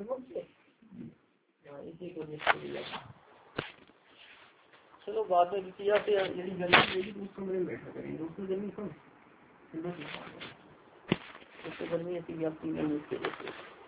इसी को निश्चय लिया। चलो बाद में द्वितीया से यदि गर्मी रहेगी तो उस कमरे में बैठा करेंगे, उसकी गर्मी कम उससे गर्मी ऐसी व्याप्ति नहीं उसके जैसे।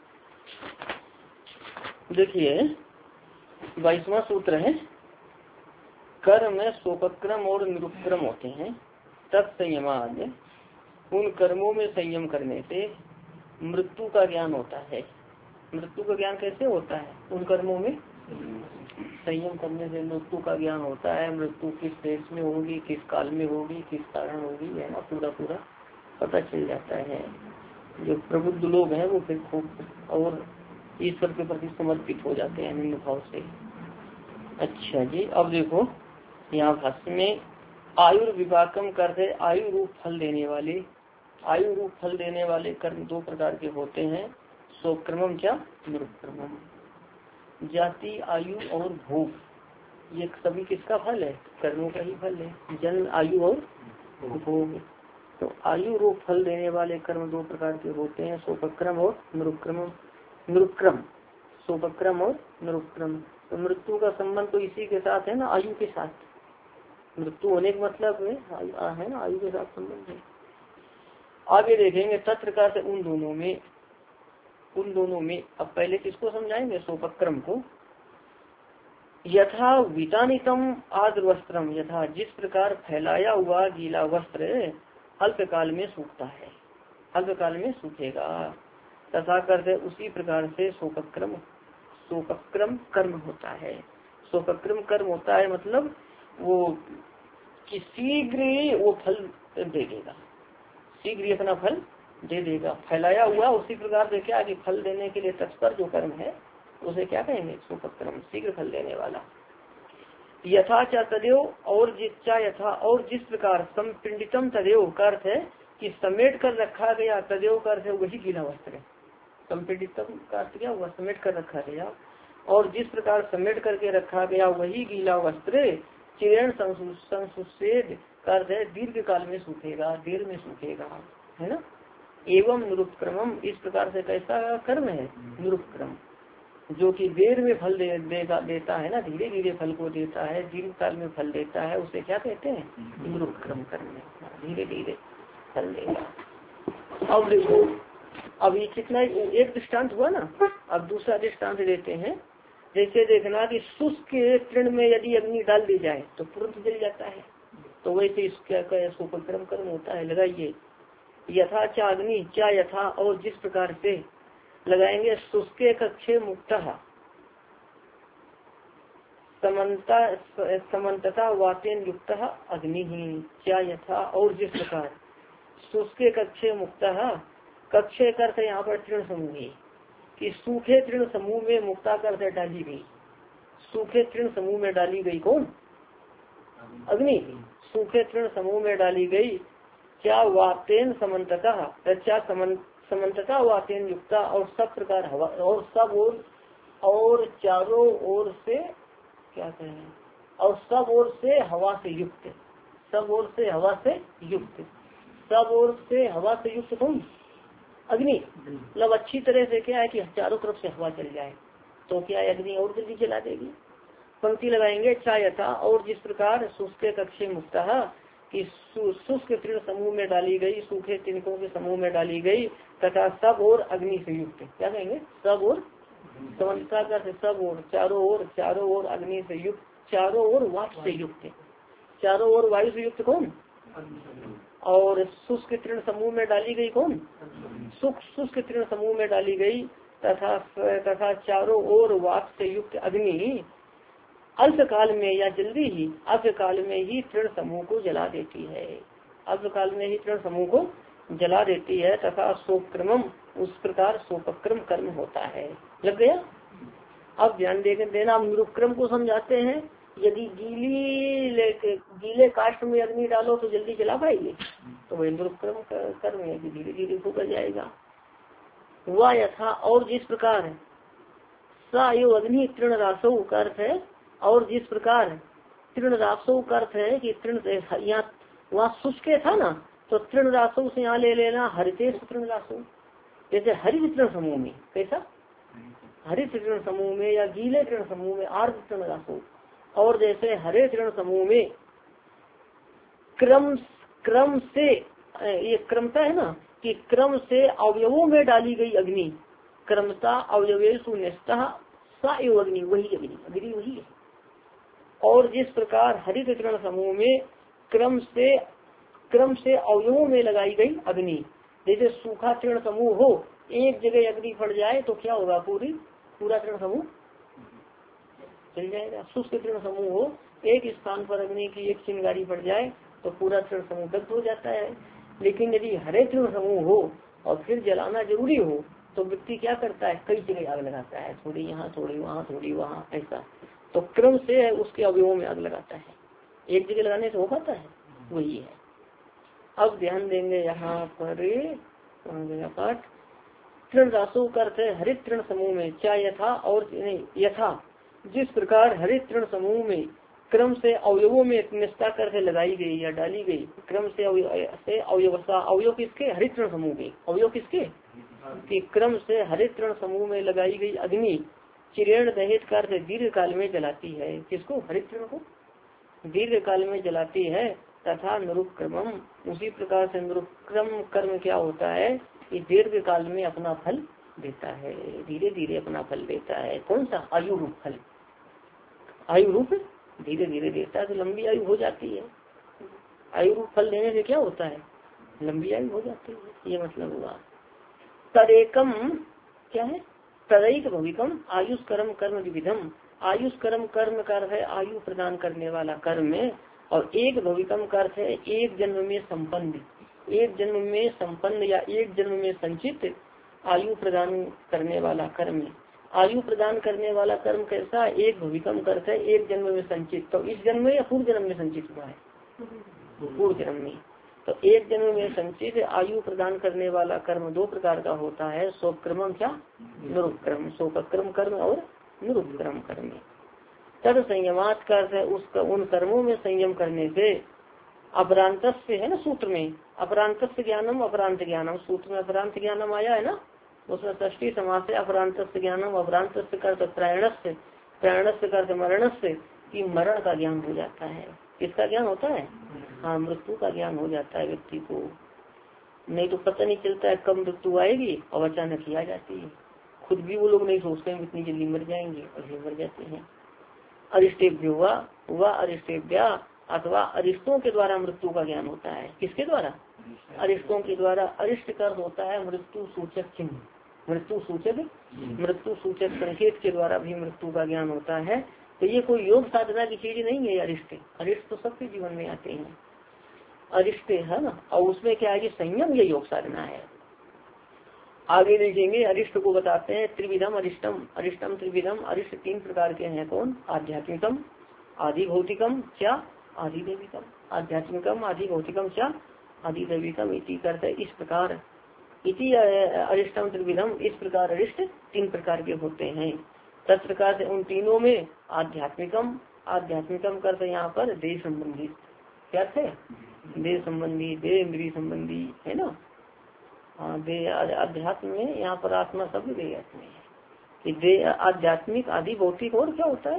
देखिए 22वां सूत्र है, कर्म में सोपक्रम और निरुपक्रम होते हैं। तत्संयमाद, उन कर्मों में संयम करने से मृत्यु का ज्ञान होता है। मृत्यु का ज्ञान कैसे होता है? उन कर्मों में संयम करने से मृत्यु का ज्ञान होता है। मृत्यु किस देश में होगी, किस काल में होगी, किस कारण होगी, है ना, पूरा पूरा पता चल जाता है। जो प्रबुद्ध लोग हैं वो फिर खूब और ईश्वर के प्रति समर्पित हो जाते हैं निम्न भाव से। अच्छा जी, अब देखो यहाँ भाष्य में आयुर्विपाकम करते आयु रूप फल देने वाले, आयु रूप फल देने वाले कर्म दो प्रकार के होते हैं, सोक्रमम क्या निरुपक्रमम। जाति, आयु और भोग, ये सभी किसका फल है? कर्मों का ही फल है, जन्म, आयु और भोग। तो आयु रूप फल देने वाले कर्म दो प्रकार के होते हैं, सोपक्रम और निरुपक्रम। निरुपक्रम, सोपक्रम और निरुपक्रम। तो मृत्यु का संबंध तो इसी के साथ है ना, आयु के साथ। मृत्यु होने का मतलब है ना, आयु के साथ संबंध है। आगे देखेंगे तत्प्रकार से उन दोनों में अब पहले किसको समझाएंगे? सोपक्रम को। यथा वितानितम आद्र वस्त्रम, यथा जिस प्रकार फैलाया हुआ गीला वस्त्र अल्पकाल में सूखता है, अल्पकाल में सूखेगा, तथा करते उसी प्रकार से सोपक्रम कर्म होता है। सोपक्रम कर्म होता है मतलब वो कि शीघ्र वो फल दे देगा, शीघ्र अपना फल दे देगा। फैलाया हुआ उसी प्रकार से क्या कि फल देने के लिए तत्पर जो कर्म है उसे क्या कहेंगे? सोपक्रम, शीघ्र फल देने वाला। यथा च तदेव, और यथा और जिस प्रकार संपिंडितम तदेव का अर्थ है कि समेट कर रखा गया, तदेव का अर्थ है वही गीला वस्त्र। संपिंडितम का अर्थ क्या हुआ? समेट कर रखा गया। और जिस प्रकार समेट करके रखा गया वही गीला वस्त्र चिरण संसुषेद का अर्थ है दीर्घ काल में सूखेगा, देर में सूखेगा, है ना। एवं निरुपक्रमम, इस प्रकार से कैसा कर्म है? निरुपक्रम, जो कि देर में फल देता है ना, धीरे धीरे फल को देता है, दीर्घ काल में फल देता है, उसे क्या कहते हैं? निरुपक्रम कर्म, धीरे धीरे फल देगा। अब देखो, अभी कितना एक दृष्टांत हुआ ना, अब दूसरा दृष्टांत देते हैं। जैसे देखना कि शुष्क तृण में यदि अग्नि डाल दी जाए तो तुरंत जल जाता है, तो वैसे इसका सोपक्रम कर्म होता है। लगाइए यथा चा अग्नि, क्या यथा और जिस प्रकार से लगाएंगे शुष्के कक्षे मुक्त समन्तता वातेन युक्त अग्नि ही, क्या यथा और जिस प्रकार शुष्के कक्षे मुक्त, कक्षे करते यहाँ पर तृण समूह है कि सूखे तृण समूह में मुक्ता करते डाली गई, सूखे तृण समूह में डाली गई कौन? अग्नि। सूखे तृण समूह में डाली गई क्या वातेन समन्तता, क्या समन्तता वातेन युक्ता, और सब प्रकार हवा और सब और चारों ओर से क्या कहें, और सब ओर से हवा से युक्त, सब ओर से हवा से युक्त, सब ओर से हवा से युक्त कौन? अग्नि। मतलब अच्छी तरह से क्या है कि चारों तरफ से हवा चल जाए तो क्या अग्नि और जल्दी जला देगी। पंक्ति लगाएंगे चा यथा और जिस प्रकार शुष्क कक्षे मुक्त कि शुष्क तृण समूह में डाली गई, सूखे तिनकों के समूह में डाली गई, तथा सब और अग्नि से युक्त, क्या कहेंगे? सब और समन्ता का सब और चारों ओर अग्नि से युक्त, चारों ओर वायु से युक्त, चारों ओर वायु से युक्त कौन? और शुष्क तृण समूह में डाली गई कौन? शुष्क तृण समूह में डाली गई तथा चारों ओर वात से युक्त अग्नि अल्पकाल में या जल्दी ही अल्पकाल में ही तृण समूह को जला देती है, अल्पकाल में ही तृण समूह को जला देती है, तथा सोपक्रमम, उस प्रकार सोपक्रम कर्म होता है। लग गया? अब ध्यान देना, हम निरुपक्रम को समझाते हैं। यदि गीले काष्ठ में अग्नि डालो तो जल्दी जला पाएगी, तो वही निरुपक्रम कर्म है कि धीरे धीरे फूका जाएगा। वह यथा और जिस प्रकार सायो अग्नि तृण रासो का अर्थ है, और जिस प्रकार तृण रासो का अर्थ है कि तृण, यहाँ वहाँ शुष्क था ना, तो तृण रासो से यहाँ ले लेना हरितेश तृण रासो, जैसे हरित तृण समूह में कैसा हरित तृण समूह में या गीले तृण समूह में आर्द्र तृण रासु, और जैसे हरे तृण समूह में क्रम से, ये क्रमता है ना कि क्रम से अवयवों में डाली गई अग्नि, क्रमता अवयवेषु न्यस्तः सा एव अग्नि, वही अग्नि वही है। और जिस प्रकार हरित तृण समूह में क्रम से अवयवों में लगाई गई अग्नि, जैसे सूखा तृण समूह हो, एक जगह अग्नि फट जाए तो क्या होगा, पूरा तृण समूह चल जाएगा। शुष्क तृण समूह हो, एक स्थान पर अग्नि की एक चिंगारी पड़ जाए तो पूरा तृण समूह दग्ध हो जाता है। लेकिन यदि हरे तृण समूह हो और फिर जलाना जरूरी हो तो व्यक्ति क्या करता है, कई जगह आग लगाता है, थोड़ी यहाँ थोड़ी वहाँ थोड़ी वहाँ, ऐसा। तो क्रम से उसके अवयवों में आग लगाता है, एक जगह लगाने से हो पाता है, वही है। अब ध्यान देंगे यहाँ पर पाठ तृण रासु का अर्थ है हरित तृण समूह में, क्या यथा और यथा जिस प्रकार हरित तृण समूह में क्रम से अवयवों में निष्ठा करके लगाई गई या डाली गई, क्रम से अवयवस्था, अवयव किसके, हरित तृण समूह के, अवयव किसके कि क्रम से हरित तृण समूह में लगाई गई अग्नि चिरेण दहेत कर दीर्घ काल में जलाती है। किसको, हरित तृण को दीर्घ काल में जलाती है। तथा निरुपक्रमम, उसी प्रकार से निरुपक्रम कर्म क्या होता है कि दीर्घ काल में अपना फल देता है, धीरे धीरे अपना फल देता है। कौन सा, आयु रूप फल, आयु रूप धीरे धीरे देता है तो लंबी आयु हो जाती है। आयु रूप फल देने से क्या होता है, लंबी आयु हो जाती है, ये मतलब हुआ। तदेकम क्या है, तदैक भविकम आयुष कर्म विविधम, आयुष कर्म का अर्थ है आयु प्रदान करने वाला कर्म, और एक भविकम का अर्थ है एक जन्म में संपन्न, एक जन्म में संपन्न या एक जन्म में संचित आयु प्रदान करने वाला कर्म। आयु प्रदान करने वाला कर्म कैसा, एक भविकम का अर्थ है एक जन्म में संचित, तो इस जन्म में या पूर्व जन्म में संचित हुआ है, पूर्व जन्म में। तो एक जन्म में संचित आयु प्रदान करने वाला कर्म दो प्रकार का होता है, सोपक्रम क्या, निरुपक्रम, सोपक्रम कर्म और निरुपक्रम कर्म। तद संयमात का अर्थ है उसका उन कर्मों में संयम करने से, अपरांत से है ना सूत्र में, अपरांत ज्ञानम अपरांत ज्ञानम, सूत्र में अपरांत ज्ञानम आया है ना, उसमें षष्ठी समास है अपरांत ज्ञानम, अपरांत का प्रायणस्य, प्रायणस्य का मरणस्य, की मरण का ज्ञान हो जाता है। किसका ज्ञान होता है, हाँ मृत्यु का ज्ञान हो जाता है व्यक्ति को, नहीं तो पता नहीं चलता है कब मृत्यु आएगी और अचानक ही आ जाती है। खुद भी वो लोग नहीं सोचते हैं इतनी जल्दी मर जाएंगे और ये मर जाते हैं। अरिष्टेभ्यो व अरिष्टेभ्या अथवा अरिष्टों के द्वारा मृत्यु का ज्ञान होता है। किसके द्वारा, अरिष्टों के द्वारा। अरिष्ट का होता है मृत्यु सूचक चिन्ह, मृत्यु सूचक संकेत के द्वारा भी मृत्यु का ज्ञान होता है। तो ये कोई योग साधना की चीज नहीं है अरिष्ट, अरिष्ट तो सबके जीवन में आते हैं, अरिष्ट है ना। और उसमें क्या है कि संयम ये योग साधना है। आगे देखेंगे अरिष्ट को बताते हैं, त्रिविधम अरिष्टम, अरिष्टम त्रिविधम, अरिष्ट तीन प्रकार के हैं। कौन, आध्यात्मिकम, आदि भौतिकम, क्या आदि दैविकम, आध्यात्मिकम आदि भौतिकम क्या आदि दैविकम। इति करते इस प्रकार, इति अरिष्टम त्रिविधम, इस प्रकार अरिष्ट तीन प्रकार के होते हैं। तत्प्रकार से उन तीनों में आध्यात्मिकम, आध्यात्मिकम करते यहाँ पर देह संबंधी, क्या थे, देह संबंधी, देह इंद्रिय संबंधी है ना। हाँ देह अध्यात्म में यहाँ पर आत्मा शब्द देह में है कि देह आध्यात्मिक आदि भौतिक और क्या होता है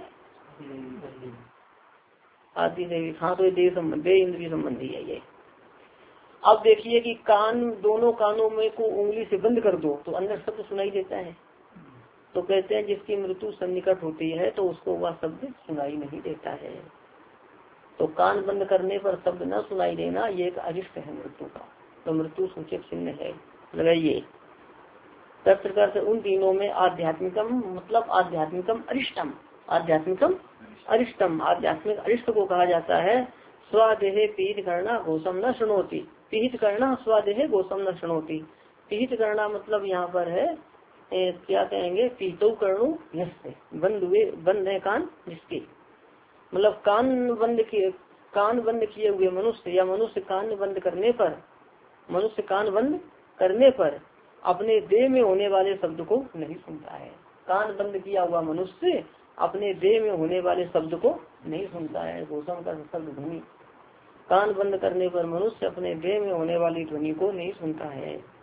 आदि दैविक। हाँ तो देह संबंधी, देह इंद्रिय संबंधी है ये। अब देखिए कि कान, दोनों कानों में को उंगली से बंद कर दो तो अंदर शब्द सुनाई देता है। तो कहते हैं जिसकी मृत्यु सन्निकट होती है तो उसको वह शब्द सुनाई नहीं देता है। तो कान बंद करने पर शब्द न सुनाई देना ये एक अरिष्ट है मृत्यु का, तो मृत्यु सूचक चिन्ह है, लगाइए। तब प्रकार से उन तीनों में आध्यात्मिकम मतलब आध्यात्मिकम अरिष्टम, आध्यात्मिकम अरिष्टम, आध्यात्मिक अरिष्ट को कहा जाता है। स्वादेह पीहित करना घोषम न सुनोती, पीहित करना स्वादेह घोषम न सुनोती। पीहित करना मतलब यहाँ पर है क्या कहेंगे, पीतो कर्णु यस्य, बंद हुए, बंद है कान जिसके, मतलब कान बंद किए हुए मनुष्य या मनुष्य कान बंद करने पर, मनुष्य कान बंद करने पर अपने देह में होने वाले शब्द को नहीं सुनता है। कान बंद किया हुआ मनुष्य अपने देह में होने वाले शब्द को नहीं सुनता है। घोषण का शब्द ध्वनि, कान बंद करने पर मनुष्य अपने देह में होने वाली ध्वनि को नहीं सुनता है।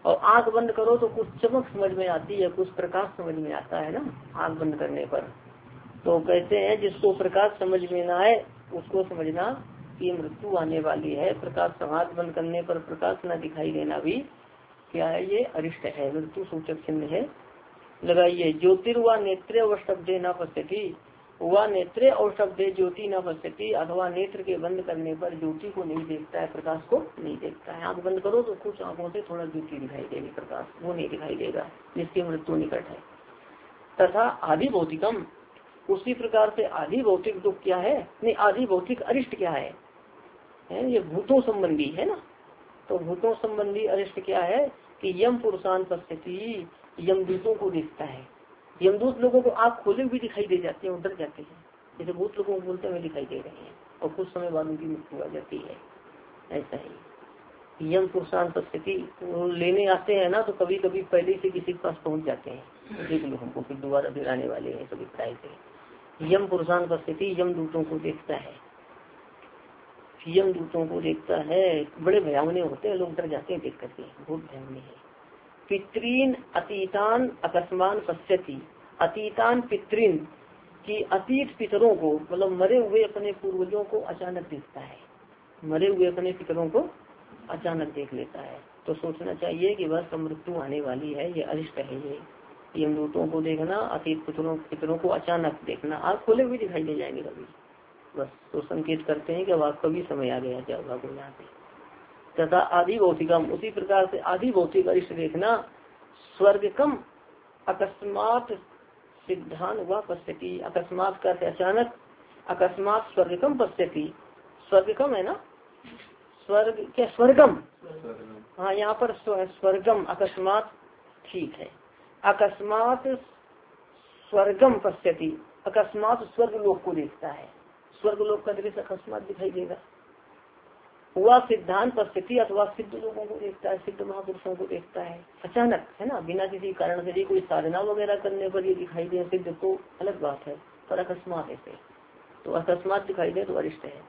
और आंख बंद करो तो कुछ चमक समझ में आती है, कुछ प्रकाश समझ में आता है ना आंख बंद करने पर। तो कहते हैं जिसको प्रकाश समझ में ना आए उसको समझना कि मृत्यु आने वाली है। प्रकाश आंख बंद करने पर प्रकाश न दिखाई देना भी क्या है, ये अरिष्ट है, मृत्यु सूचक चिन्ह है। लगाइए ज्योतिर्वा नेत्रे और शब्दे न पश्यति, वह नेत्रे और शब्दे ज्योति न पश्यति, अथवा नेत्र के बंद करने पर ज्योति को नहीं देखता है, प्रकाश को नहीं देखता है। आंख बंद करो तो कुछ आंखों से थोड़ा ज्योति दिखाई देगी, प्रकाश वो नहीं दिखाई देगा, जिसकी मृत्यु निकट है। तथा आदि भौतिकम, उसी प्रकार से आदि भौतिक दुख क्या है, नहीं आदि भौतिक अरिष्ट क्या है, ये भूतों संबंधी है ना। तो भूतों संबंधी अरिष्ट क्या है कि यम पुरुषान पश्यति, यमदूतों को देखता है। यमदूत लोगों को आँख खोले भी दिखाई दे जाते हैं, डर जाते हैं, जैसे भूत लोगों को बोलते हुए दिखाई दे रहे हैं और कुछ समय बाद उनकी मृत्यु आ जाती है। ऐसा ही यम पुरुषान पश्यति, वो लेने आते हैं ना तो कभी कभी पहले से किसी के पास पहुंच जाते हैं, देख लो हमको फिर दोबारा फिर आने वाले हैं सभी प्राय से। यम पुरुषान पश्यति, यमदूतों को देखता है, यमदूतों को देखता है। बड़े भयावने होते हैं, लोग डर जाते हैं देख करके, बहुत भयावने है। पितृन अतीतान अकस्मान पश्यति, अतीतान पितृन की अतीत पितरों को, मतलब मरे हुए अपने पूर्वजों को अचानक देखता है, मरे हुए अपने पितरों को अचानक देख लेता है। तो सोचना चाहिए कि बस मृत्यु आने वाली है, ये अरिष्ट है। ये यमदूतों को देखना, अतीत पितरों को अचानक देखना, आँख खोले हुए दिखाई दे जाएंगे कभी, बस तो संकेत करते हैं कि अब आपका भी समय आ गया, जाओ भागो यहाँ से। तथा आदि भौतिकम, उसी प्रकार से आदि भौतिक अरिष्ट देखना। स्वर्ग कम अकस्मात सिद्धान व पश्यति, अकस्मात का अचानक, अकस्मात स्वर्गकम पश्यति, स्वर्गकम है ना, स्वर्ग क्या स्वर्गम, हाँ यहाँ पर स्वर्गम अकस्मात ठीक है, अकस्मात स्वर्गम पश्यति, अकस्मात स्वर्ग लोक को देखता है, स्वर्ग लोक का दृश्य अकस्मात दिखाई देगा। वह सिद्धांत पश्यति, अथवा सिद्ध लोगों को देखता है, सिद्ध महापुरुषों को देखता है अचानक, है ना, बिना किसी कारण से, कोई साधना वगैरह करने पर ये दिखाई दे सिद्ध तो अलग बात है, पर अकस्मात ऐसे तो अकस्मात दिखाई दे तो अरिष्ट है।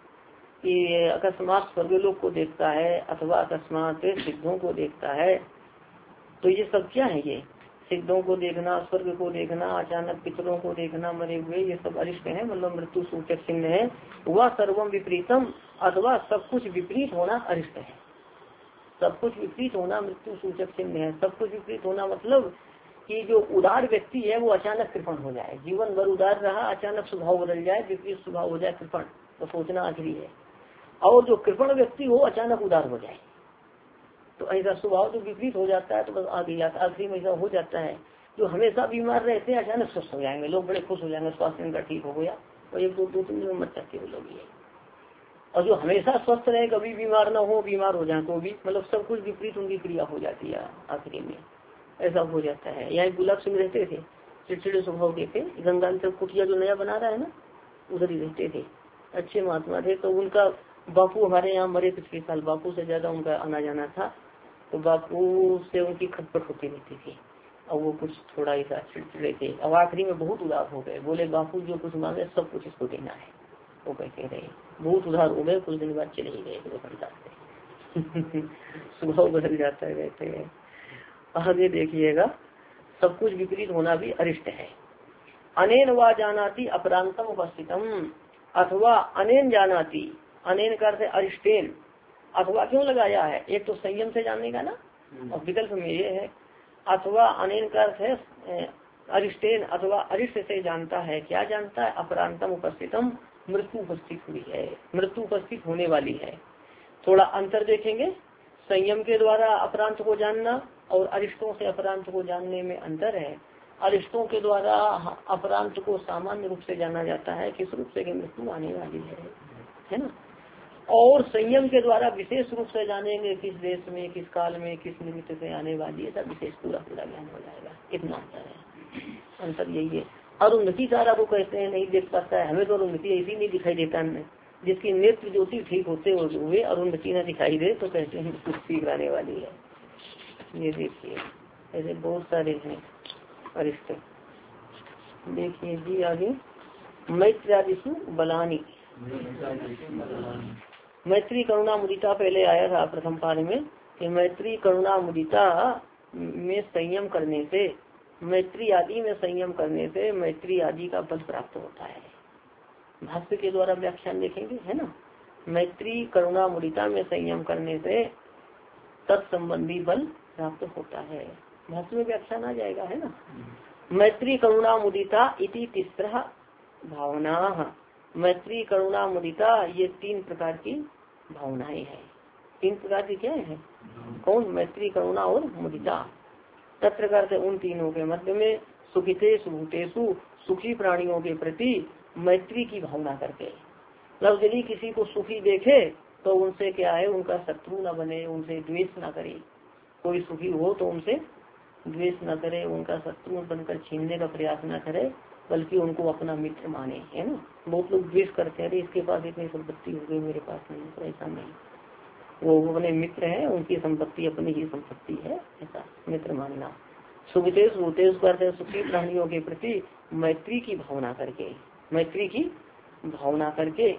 कि अकस्मात स्वर्ग लोक को देखता है अथवा अकस्मात सिद्धों को देखता है। तो ये सब क्या है, ये सिद्धों को देखना, स्वर्ग को देखना, अचानक पितरों को देखना, मरे हुए, ये सब अरिष्ट है, मतलब मृत्यु सूचक चिन्ह है। वह सर्वम विपरीतम, अथवा सब कुछ विपरीत होना अरिष्ट है, सब कुछ विपरीत होना मृत्यु सूचक चिन्ह है। सब कुछ विपरीत होना मतलब कि जो उदार व्यक्ति है वो अचानक कृपण हो जाए, जीवन भर उदार रहा, अचानक स्वभाव बदल जाए, विपरीत स्वभाव हो जाए कृपण, तो सोचना आखिरी है। और जो कृपण व्यक्ति हो अचानक उदार हो जाए, तो ऐसा स्वभाव जो विपरीत हो जाता है तो बस आखिरी में ऐसा हो जाता है। जो हमेशा बीमार रहते हैं अचानक स्वस्थ हो जाएंगे, लोग बड़े खुश हो जाएंगे, स्वास्थ्य इनका ठीक हो गया, और एक दो तीन दिन मत सकते वो लोग ये। और जो हमेशा स्वस्थ रहे, कभी बीमार ना हो, बीमार हो जाए तो भी, मतलब सब कुछ विपरीत उनकी क्रिया हो जाती है आखिरी में, ऐसा हो जाता है। यहाँ गुलाब सिंह रहते थे, चिड़चिड़े स्वभाव के थे, गंगा की कुटिया जो नया बना रहा है ना, उधर ही रहते थे, अच्छे महात्मा थे। तो उनका बापू हमारे यहाँ मरे पिछले साल, बापू से ज्यादा उनका आना जाना था, तो बापू से उनकी खटपट होती रहती थी, और वो कुछ थोड़ा ऐसा चिड़चिड़े थे। अब आखिरी में बहुत उदास हो गए, बोले बापू जो कुछ मांगे सब कुछ इसको देना है, वो कहते रहे, बहुत उधार हो गए, कुछ दिन बाद चले ही गए स्वभाव बदल जाता है कहते हैं। आगे देखिएगा, सब कुछ विपरीत होना भी अरिष्ट है। अनेन वा जानाति अपरांतम उपस्थितम, अथवा अनेन जानाति, अनेन का अर्थ अरिष्टेन, अथवा क्यों लगाया है, एक तो संयम से जानने का ना, और विकल्प में ये है, अथवा अनेन का अर्थ है अरिष्टेन, अथवा अरिष्ट से जानता है, क्या जानता है, अपरांतम उपस्थितम, मृत्यु उपस्थित हुई है, मृत्यु उपस्थित होने वाली है। थोड़ा अंतर देखेंगे, संयम के द्वारा अपरांत को जानना और अरिष्टों से अपरांत को जानने में अंतर है। अरिष्टों के द्वारा अपरांत को सामान्य रूप से जाना जाता है, किस रूप से कि मृत्यु आने वाली है ना, और संयम के द्वारा विशेष रूप से जानेंगे, किस देश में, किस काल में, किस निमित्त से आने वाली है, सब विशेष पूरा ज्ञान हो जाएगा। इतना अंतर है, अंतर यही है। अरुंधति तारा को कहते हैं नहीं देख पाता है, हमें तो अरुंधति ऐसी नहीं दिखाई देता है, जिसकी नेत्र ज्योति ठीक होते हुए अरुंधति न दिखाई दे तो कहते हैं कुछ ठीक आने वाली है। ये देखिए ऐसे बहुत सारे हैं अरिष्ट। देखिए जी आगे, मैत्र्यादिषु बलानी, मैत्री करुणा मुदिता पहले आया था प्रथम पाद में, कि मैत्री करुणा मुदिता में संयम करने से, मैत्री आदि में संयम करने से मैत्री आदि का बल प्राप्त होता है। भाष्य के द्वारा व्याख्यान देखेंगे, है ना। मैत्री करुणा मुदिता में संयम करने से तत्संबंधी बल प्राप्त होता है। भाष्य में व्याख्यान आ जाएगा, है ना। मैत्री करुणा मुदिता इति तीसरा भावना। मैत्री करुणा मुदिता ये 3 प्रकार की भावनाएं हैं। 3 प्रकार की क्या है? कौन? मैत्री करुणा और मुदिता। तत्र करते उन तीनों के मध्य में सुखितेषु भूतेषु, सुखी प्राणियों के प्रति मैत्री की भावना करके। मतलब यदि किसी को सुखी देखे तो उनसे क्या है, उनका शत्रु न बने, उनसे द्वेष न करे। कोई सुखी हो तो उनसे द्वेष न करे, उनका शत्रु बनकर छीनने का प्रयास न करे, बल्कि उनको अपना मित्र माने, है ना। बहुत लोग द्वेष करते हैं, इसके पास इतनी संपत्ति हो गई, मेरे पास नहीं, तो ऐसा नहीं। वो अपने मित्र हैं, उनकी संपत्ति अपनी ही संपत्ति है, ऐसा मित्र मानना। सुखितेश भूतेश करते सुखी प्राणियों के प्रति मैत्री की भावना करके, मैत्री की भावना करके।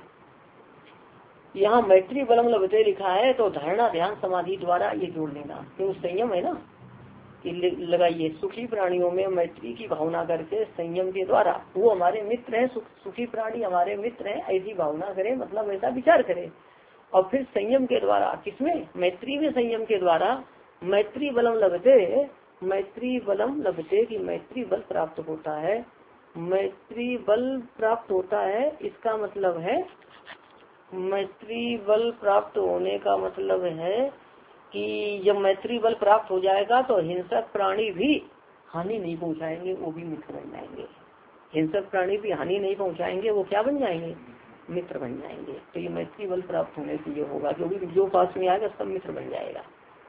यहाँ मैत्री बलम लभते लिखा है तो धारणा ध्यान समाधि द्वारा ये जोड़ लेना, क्यों? संयम है ना, लगाइए। सुखी प्राणियों में मैत्री की भावना करके संयम के द्वारा, वो हमारे मित्र हैं, सुखी प्राणी हमारे मित्र हैं, ऐसी भावना करे, मतलब ऐसा विचार करे। और फिर संयम के द्वारा, किसमें? मैत्री में संयम के द्वारा मैत्री बलम लभते, मैत्री बलम लभते की मैत्री बल प्राप्त होता है। मैत्री बल प्राप्त होता है, इसका मतलब है मैत्री बल प्राप्त होने का मतलब है कि जब मैत्री बल प्राप्त हो जाएगा तो हिंसक प्राणी भी हानि नहीं पहुंचाएंगे, वो भी मित्र बन जाएंगे। हिंसक प्राणी भी हानि नहीं पहुंचाएंगे, वो क्या बन जाएंगे? मित्र बन जाएंगे। तो ये मैत्री बल प्राप्त होने से ये होगा, क्योंकि जो पास में आएगा सब मित्र बन जाएगा।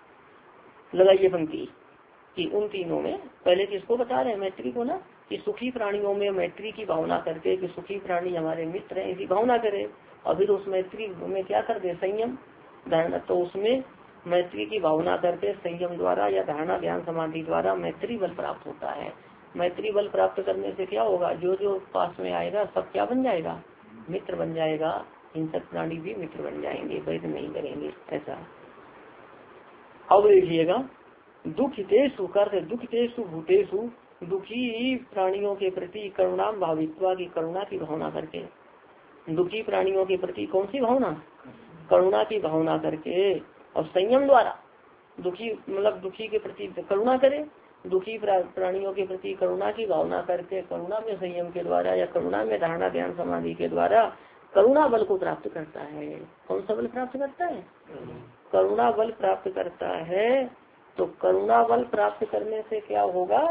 लगाइए पंक्ति कि उन तीनों में, पहले किसको बता रहे हैं? मैत्री को ना, कि सुखी प्राणियों में मैत्री की भावना करके कि सुखी प्राणी हमारे मित्र हैं, ऐसी भावना करे। और फिर उस मैत्री में क्या कर दे? संयम धारणा। तो उसमें मैत्री की भावना करके संयम द्वारा या धारणा ध्यान समाधि द्वारा मैत्री बल प्राप्त होता है। मैत्री बल प्राप्त करने से क्या होगा? जो जो पास में आएगा सब क्या बन जाएगा? मित्र बन जाएगा। हिंसक प्राणी भी मित्र बन जाएंगे, वैध नहीं करेंगे, ऐसा। अब देखिएगा, दुखितेषु करते दुखितेषु भूतेषु, दुखी प्राणियों के प्रति करुणा भावित्वा की करुणा की भावना करके। दुखी प्राणियों के प्रति कौन सी भावना? करुणा की भावना करके। और संयम द्वारा दुखी, मतलब दुखी के प्रति करुणा करे, दुखी प्राणियों के प्रति करुणा की भावना करके करुणा में संयम के द्वारा या करुणा में धारणा ध्यान समाधि के द्वारा करुणा बल को प्राप्त करता है। कौन सा बल प्राप्त करता है? करुणा बल प्राप्त करता है। तो करुणा बल प्राप्त करने से क्या होगा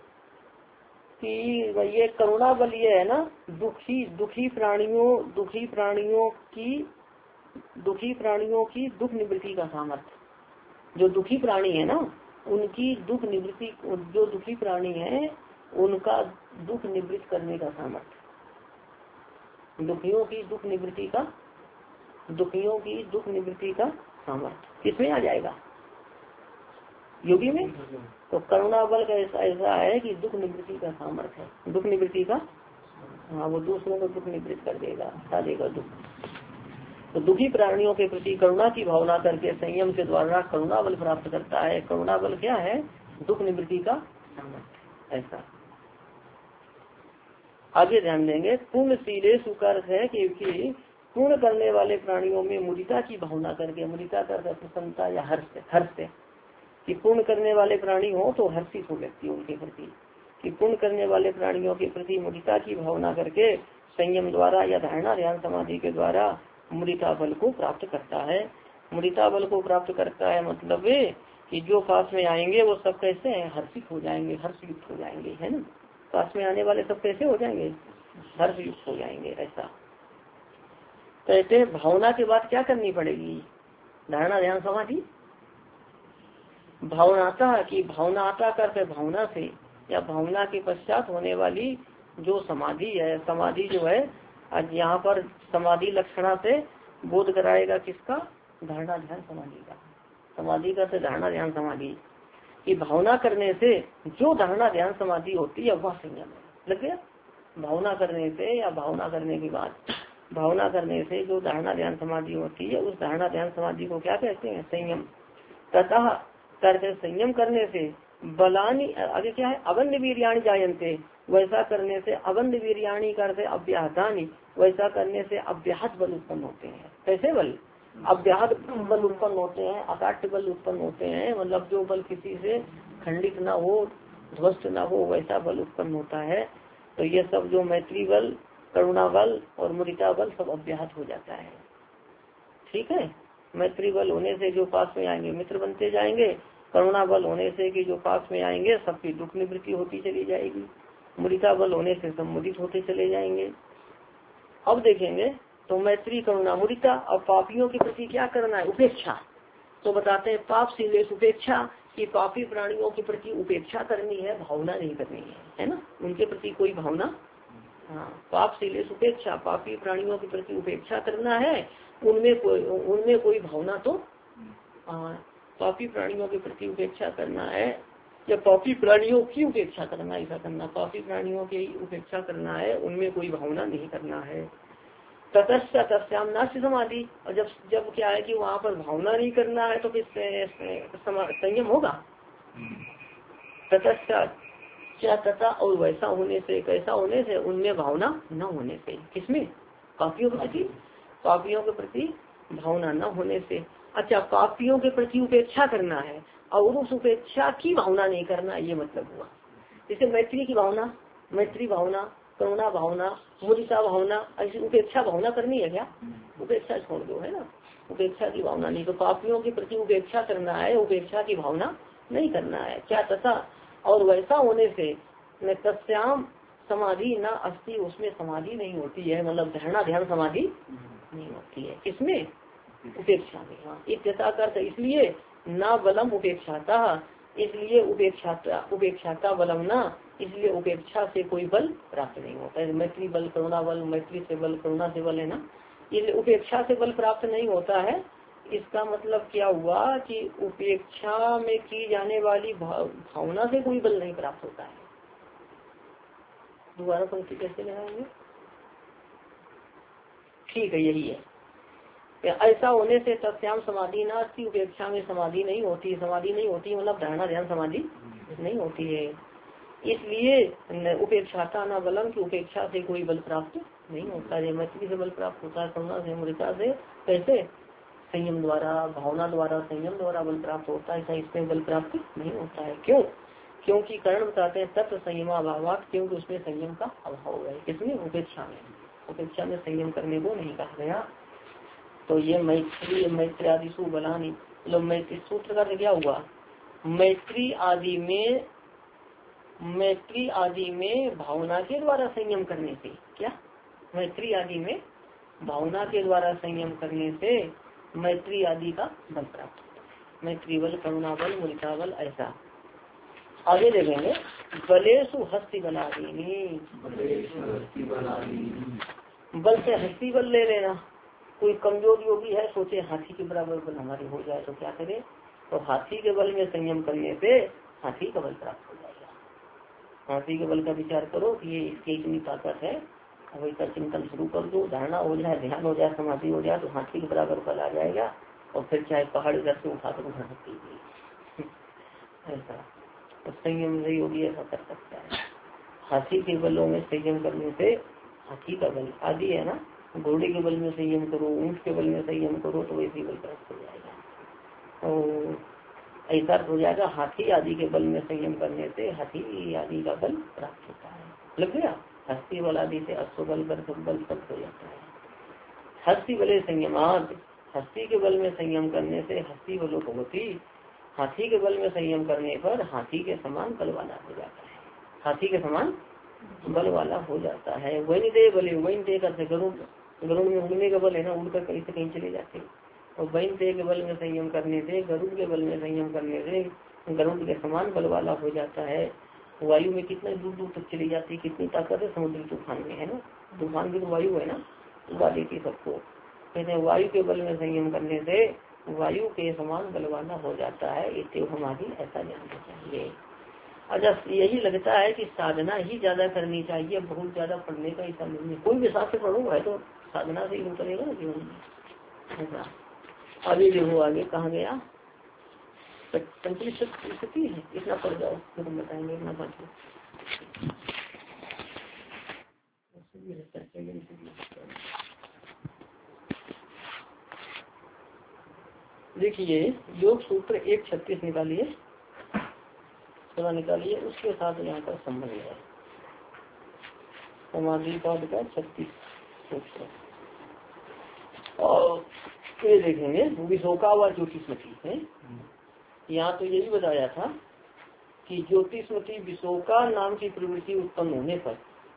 कि ये करुणा बल ये है ना, दुखी प्राणियों की दुख निवृत्ति का सामर्थ्य। जो दुखी प्राणी है ना, उनकी दुख निवृत्ति, जो दुखी प्राणी है उनका दुख निवृत्त करने का सामर्थ्य। दुखियों की दुख निवृत्ति का सामर्थ्य किसमें आ जाएगा? योगी में। तो करुणा बल का ऐसा है कि दुख निवृत्ति का सामर्थ्य है। दुख निवृत्ति का, हाँ, वो दूसरों को दुख निवृत्त कर देगा, हटा देगा दुख। तो दुखी प्राणियों के प्रति करुणा की भावना करके संयम के द्वारा करुणा बल प्राप्त करता है। करुणा बल क्या है? दुख निवृत्ति का सामर्थ्य, ऐसा। आगे ध्यान देंगे, पूर्ण शीलेषु का अर्थ है कि पूर्ण करने वाले प्राणियों में मुदिता की भावना करके। मुदिता का प्रसन्नता या हर्ष कि पूर्ण करने वाले प्राणी हो तो हर्षित हो व्यक्ति उनके प्रति, कि पूर्ण करने वाले प्राणियों के प्रति मुदिता की भावना करके संयम द्वारा या धारणा ध्यान समाधि के द्वारा मुदिता बल को प्राप्त करता है। मुदिता बल को प्राप्त करता है मतलब कि जो पास में आएंगे वो सब कैसे हैं? हर्षित हो जाएंगे, हर्षयुक्त हो जाएंगे, है ना। पास में आने वाले सब कैसे हो जाएंगे? हर्षयुक्त हो जाएंगे, ऐसा। कहते भावना के बाद क्या करनी पड़ेगी? धारणा ध्यान समाधि। भावनाता की भावनाता करते भावना से या भावना के पश्चात होने वाली जो समाधि है, समाधि जो है आज यहाँ पर समाधि लक्षणा से बोध कराएगा किसका? धारणा ध्यान समाधि का। समाधि का धारणा ध्यान समाधि की भावना करने से जो धारणा ध्यान समाधि होती है वह संयम है। लग गया? भावना करने से या भावना करने के बाद, भावना करने से जो धारणा ध्यान समाधि होती है उस धारणा ध्यान समाधि को क्या कहते हैं? संयम। तथा करके संयम करने से बलानी, आगे क्या है, अबंध वीर्याणि जायन्ते, वैसा करने से अबंध वीर्याणि करते अव्याहतानि, वैसा करने से अव्याहत बल उत्पन्न होते हैं। कैसे बल? अव्याहत बल उत्पन्न होते हैं, अकाट्य बल उत्पन्न होते हैं, मतलब जो बल किसी से खंडित ना हो, ध्वस्त ना हो, वैसा बल उत्पन्न होता है। तो ये सब जो मैत्री बल, करुणा बल और मुदिता बल सब अव्याहत हो जाता है। ठीक है, मैत्री बल होने से जो पास में आएंगे मित्र बनते जाएंगे, करुणा बल होने से कि जो पास में आएंगे सबकी दुख निवृत्ति होती चली जाएगी, मुदिता बल होने से सम्मुदित होते चले जाएंगे। अब देखेंगे तो मैत्री, करुणा, मुदिता। अब पापियों के प्रति क्या करना है? उपेक्षा। तो बताते हैं पाप शीलेश उपेक्षा, कि पापी प्राणियों के प्रति उपेक्षा करनी है, भावना नहीं करनी है ना, उनके प्रति कोई भावना। हाँ, पाप शीलेश उपेक्षा, पापी प्राणियों के प्रति उपेक्षा करना है, उनमें कोई भावना तो पापी प्राणियों के प्रति उपेक्षा करना है, या पापी प्राणियों की उपेक्षा करना, ऐसा करना, पापी प्राणियों की उपेक्षा करना है, उनमें कोई भावना नहीं करना है। ततश्च तस्याम नास्ति समाधि, और जब क्या है कि वहाँ पर भावना नहीं करना है तो फिर संयम होगा। ततश्च क्या, तथा और वैसा होने से, कैसा होने से, उनमें भावना न होने से। किसमें? पापियों के प्रति, पापियों के प्रति भावना न होने से। अच्छा, पापियों के प्रति उपेक्षा करना है और उस उपेक्षा की भावना नहीं करना, ये मतलब हुआ। जैसे मैत्री की भावना, मैत्री भावना, करुणा भावना, मुदिता भावना, ऐसी उपेक्षा भावना करनी है क्या? उपेक्षा छोड़ दो, है ना, उपेक्षा की भावना नहीं। तो पापियों के प्रति उपेक्षा करना है, उपेक्षा की भावना नहीं करना है। क्या तथा और वैसा होने से न तस्याम समाधि न अस्ति, उसमें समाधि नहीं होती है, मतलब धारणा ध्यान समाधि नहीं होती है। किसमें? उपेक्षा में। हाँ, इत्यता करता, इसलिए न बलम उपेक्षाता, इसलिए उपेक्षाता बलम न, इसलिए उपेक्षा से कोई बल प्राप्त नहीं होता है। मैत्री बल, करुणा बल, मैत्री से बल, करुणा से बल है ना, इसलिए उपेक्षा से बल प्राप्त नहीं होता है। इसका मतलब क्या हुआ कि उपेक्षा में की जाने वाली भावना से कोई बल नहीं प्राप्त होता है। दोबारा पंक्ति कैसे लगाएंगे? ठीक है, यही है। ऐसा होने से तस्याम समाधि ना अस्ति, उपेक्षा में समाधि नहीं होती, समाधि नहीं होती मतलब धारणा ध्यान समाधि नहीं होती है। इसलिए उपेक्षाता न बलम, की उपेक्षा से कोई बल प्राप्त नहीं होता है। मैत्री से बल प्राप्त होता है, करुणा से, मुदिता से, कैसे? संयम द्वारा, भावना द्वारा, संयम द्वारा बल प्राप्त होता है, ऐसा इसमें बल प्राप्त नहीं होता है। क्यों? क्योंकि कारण बताते हैं तत्व संयमा अभाव, क्योंकि उसमें संयम का अभाव है। किसमें? उपेक्षा में। उपेक्षा में संयम करने को नहीं कहा गया। तो ये मैत्री, मैत्री आदिशु बलानी, मतलब मैत्री सूत्र का क्या हुआ? मैत्री आदि में भावना के द्वारा संयम करने से, क्या? मैत्री आदि में भावना के द्वारा संयम करने से मैत्री आदि का बल प्राप्त होता है। मैत्री बल, करुणा बल, मुदिता बल, ऐसा। आगे देखेंगे बलेशु हस्ति बलादीनी, बल से हस्ती बल ले लेना। कोई कमजोर योगी है, सोचे हाथी के बराबर बल हमारे हो जाए तो क्या करे? तो हाथी के बल में संयम करने से हाथी का बल प्राप्त हो जाएगा। हाथी के बल का विचार करो कि ये इसकी इतनी ताकत है, अब इसका चिंतन शुरू कर दो, धारणा हो जाए, ध्यान हो जाए, समाधि हो जाए, तो हाथी के बराबर बल आ जाएगा और फिर चाहे पहाड़ इधर से उठा कर उठा सकती है। ऐसा तो संयम से योगी ऐसा कर सकता है। हाथी के बलों में संयम करने से हाथी का बल आदि है ना, घोड़े के बल में संयम करो, ऊंट के बल में संयम करो, तो वैसे बल प्राप्त हो जाएगा। और ऐसा हो जाएगा, हाथी आदि के बल में संयम करने से हाथी आदि का बल प्राप्त होता है। लग गया? हस्ती बल आदि से अश्व बल, बल प्राप्त हो जाता है। हस्ती बले संयमात, हस्ती के बल में संयम करने से हस्ती बलो भगवती, हाथी के बल में संयम करने पर हाथी के समान बल वाला हो जाता है। हाथी के समान बल वाला हो जाता है। वही दे बले, वही दे करते गरुड़ में उड़ने का बल है ना, उड़कर कहीं से कहीं चले जाते। और वही दे के बल में संयम करने से, गरुड़ के बल में संयम करने से गरुड़ के समान बल वाला हो जाता है। वायु में कितने दूर दूर तक चली जाती है, कितनी ताकत है समुद्री तूफान में, है ना। तूफान भी तो वायु है ना, उड़ा देती सबको। कहते हैं वायु के बल में संयम करने से वायु के समान बल वाला हो जाता है। इतने हमारी ऐसा जानना चाहिए। अच्छा, यही लगता है कि साधना ही ज्यादा करनी चाहिए, बहुत ज्यादा पढ़ने का ऐसा नहीं है। कोई भी शास्त्र पढ़ो है तो साधना से ही उतरेगा ना जीवन में। ऐसा आगे देखो, आगे कहाँ गया? संकलित स्थिति है। इतना पढ़ जाओ फिर हम बताएंगे इतना पढ़। देखिए योग सूत्र 1:36 निकालिए, थोड़ा निकालिए, उसके साथ यहाँ का संबंध है। समाधि पाद का 36 सूत्र और ये देखेंगे विशोका व ज्योतिषमती है। यहाँ तो यही बताया था कि ज्योतिषमती विशोका नाम की प्रवृत्ति उत्पन्न होने पर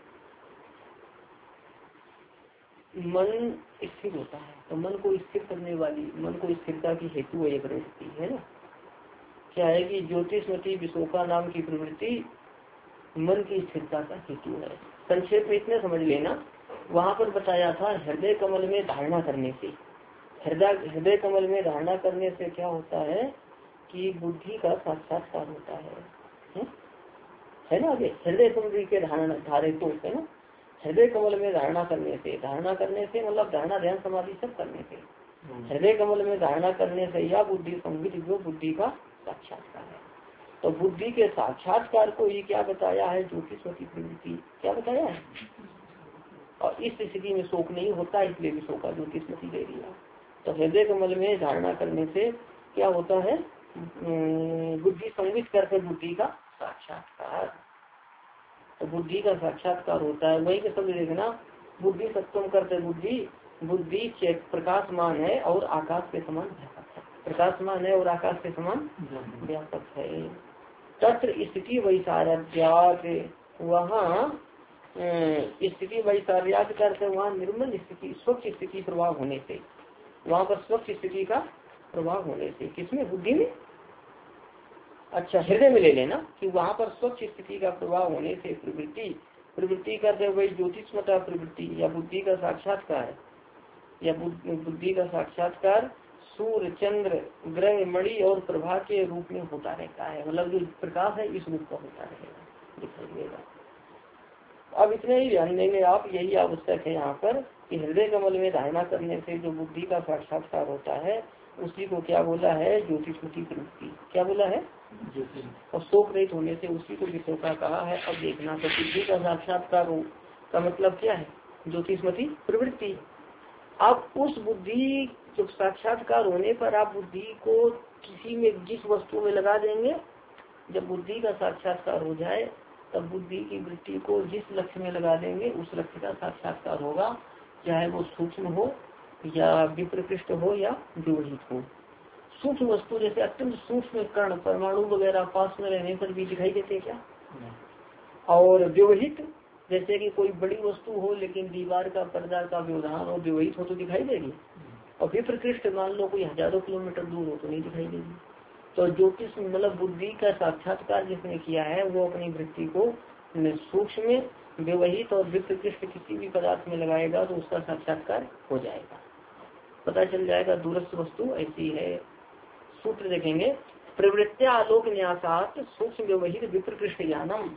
मन स्थिर होता है। तो मन को स्थिर करने वाली, मन को स्थिरता की हेतु है ये प्रवृत्ति है ना। क्या है कि ज्योतिषमती विशोका नाम की प्रवृत्ति मन की स्थिरता का हेतु है। संक्षेप में इतने समझ लेना, वहां पर बताया था हृदय कमल में धारणा करने से, हृदय कमल में धारणा करने से क्या होता है कि बुद्धि का साक्षात्कार होता है ना। आगे हृदय कमल के धारे तो है ना, हृदय कमल में धारणा करने से मतलब धारणा ध्यान समाधि सब करने से, हृदय कमल में धारणा करने से या बुद्धि संवित जो बुद्धि का साक्षात्कार है। तो बुद्धि के साक्षात्कार को ये क्या बताया है, ज्योतिषमती प्रवृत्ति क्या बताया है। और इस स्थिति में शोक नहीं होता, इसलिए भी शोका ज्योतिषमती दे दिया। तो हृदय कमल में धारणा करने से क्या होता है, बुद्धि संवित करके बुद्धि का साक्षात्कार। तो बुद्धि का साक्षात्कार होता है। वही के शब्द देखना, बुद्धि सत्वम करते बुद्धि प्रकाशमान है और आकाश के समान व्यापक है। प्रकाशमान है और आकाश के समान व्यापक है। तत्र स्थिति वैसार्यात, वहाँ स्थिति वैसार्यात करते वहाँ निर्मल स्थिति स्वच्छ स्थिति प्रभाव होने से, वहाँ पर स्वच्छ स्थिति का प्रभाव होने से, किसमें, बुद्धि में। अच्छा हृदय में ले लेना कि वहाँ पर स्वच्छ स्थिति का प्रभाव होने से प्रवृत्ति करते हुए ज्योतिषमता प्रवृत्ति या बुद्धि का साक्षात्कार सूर्य चंद्र ग्रह मणि और प्रभा के रूप में होता रहता है। मतलब जो प्रकाश है इस रूप का होता रहेगा, दिखाई देगा। अब इतने ही ध्यान देंगे आप, यही आवश्यक है यहाँ पर कि हृदय कमल में धारणा करने से जो बुद्धि का साक्षात्कार होता है उसी को क्या बोला है, ज्योतिषमती प्रवृत्ति। क्या बोला है, और शोक रहित होने से उसी को विशोका कहा है। अब देखना तो बुद्धि का साक्षात्कार का मतलब क्या है, ज्योतिषमती प्रवृत्ति। आप उस बुद्धि जो साक्षात्कार होने पर आप बुद्धि को किसी में जिस वस्तु में लगा देंगे, जब बुद्धि का साक्षात्कार हो जाए तब बुद्धि की वृत्ति को जिस लक्ष्य में लगा देंगे उस लक्ष्य का साक्षात्कार होगा, चाहे वो सूक्ष्म हो या विप्रकृष्ट हो या व्यवहित हो। सूक्ष्म वस्तु जैसे अत्यंत सूक्ष्म कण परमाणु वगैरह पास में रहने पर भी दिखाई देते क्या, और व्यवहित जैसे कि कोई बड़ी वस्तु हो लेकिन दीवार का पर्दा का व्यवधान हो, व्यवहित हो तो दिखाई देगी। और विप्रकृष्ट मान लो कोई हजारों किलोमीटर दूर हो तो नहीं दिखाई देगी। तो ज्योतिष मतलब बुद्धि का साक्षात्कार जिसने किया है वो अपनी वृत्ति को सूक्ष्म व्यवहित और विप्रकृष्ट किसी भी पदार्थ में लगाएगा तो उसका साक्षात्कार हो जाएगा, पता चल जाएगा दूरस्थ वस्तु ऐसी है। सूत्र देखेंगे, प्रवृत्त्या आलोक न्यासात सूक्ष्म व्यवहित विप्रकृष्ट ज्ञानम।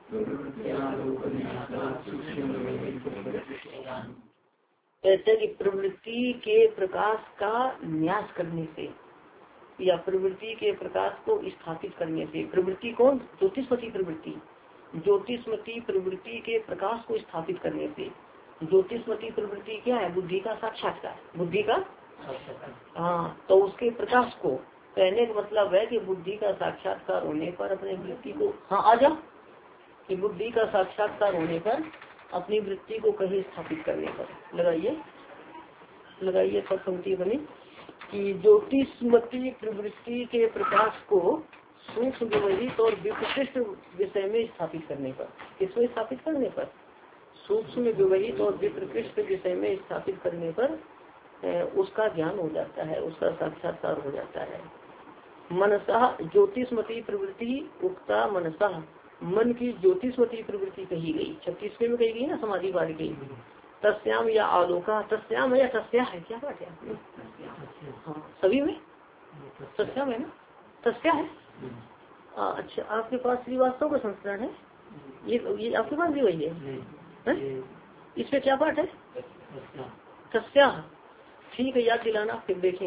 ऐसे कि प्रवृत्ति के प्रकाश का न्यास करने से या प्रवृत्ति के प्रकाश को स्थापित करने से, प्रवृत्ति कौन, ज्योतिषमती प्रवृत्ति, ज्योतिषमती प्रवृत्ति के प्रकाश को स्थापित करने से। ज्योतिषमती प्रवृत्ति क्या है, बुद्धि का साक्षात्कार, बुद्धि का हाँ, तो उसके प्रकाश को कहने का मतलब है कि बुद्धि का साक्षात्कार होने पर अपने वृत्ति को, हाँ आ जा, कि बुद्धि का साक्षात्कार होने पर अपनी वृत्ति को कहीं स्थापित करने पर लगाइए पंक्ति बनी कि ज्योतिषमती प्रवृत्ति के प्रकाश को सूक्ष्म व्यवहित और विप्रकृष्ट विषय में स्थापित करने पर, किसमें स्थापित करने पर, सूक्ष्म व्यवहित और विप्रकृष्ट विषय में स्थापित करने पर उसका ज्ञान हो जाता है, उसका साक्षात्कार हो जाता है। मनसा ज्योतिषमती प्रवृत्ति उक्ता मनसा, मन की ज्योतिषमती प्रवृत्ति कही गई, 36वें में कही गई ना समाधि वाली की। तस्याम या आलोका, तस्याम है या तस्या है, क्या बात है, हाँ सभी में तस्याम है ना, तस्या है। अच्छा आपके पास श्रीवास्तव का संस्करण है, ये आपके पास भी वही है, इसमें क्या पाठ है, तस्या, ठीक है याद दिलाना फिर देखेंगे।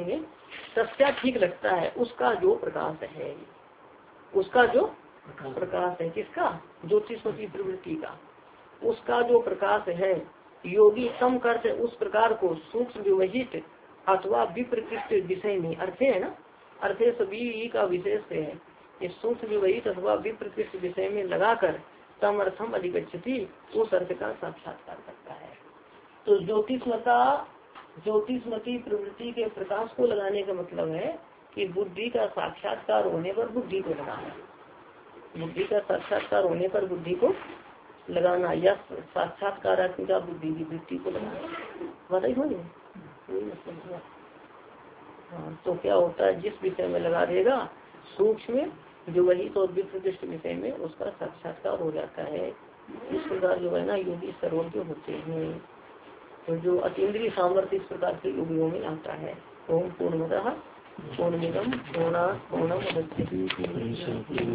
तस्या ठीक लगता है उसका जो प्रकाश है, उसका जो प्रकाश है, किसका? ज्योतिषमती प्रवृत्ति का, उसका जो प्रकाश है। योगी सम करते उस प्रकार को सूक्ष्म विवहित अथवा विप्रकृष्ट विषय में, अर्थ है ना, अर्थ सभी का विशेष है, ये सूक्ष्म विवहित अथवा विप्रकृष्ट विषय में लगाकर तम अर्थम अधिगच्छति, उस अर्थ का साक्षात्कार करता है। तो ज्योतिषमती प्रवृत्ति के प्रकाश को लगाने का मतलब है कि बुद्धि का साक्षात्कार होने पर बुद्धि को लगाना, बुद्धि का साक्षात्कार होने पर बुद्धि को लगाना, या साक्षात्कारात्मिका बुद्धि की वृत्ति को लगाना, बताइए हो। हाँ, तो क्या होता है, जिस विषय में लगा देगा सूक्ष्म जो वही तो विप्रकृष्ट विषय में उसका साक्षात्कार हो जाता है। इस प्रकार जो है ना योगी सर्वज्ञ होते हैं। तो जो अतीन्द्रिय सामर्थ्य इस प्रकार के योगियों में आता है। ओम पूर्णमतः पूर्णमिदं पूर्णात् पूर्णमुदच्यते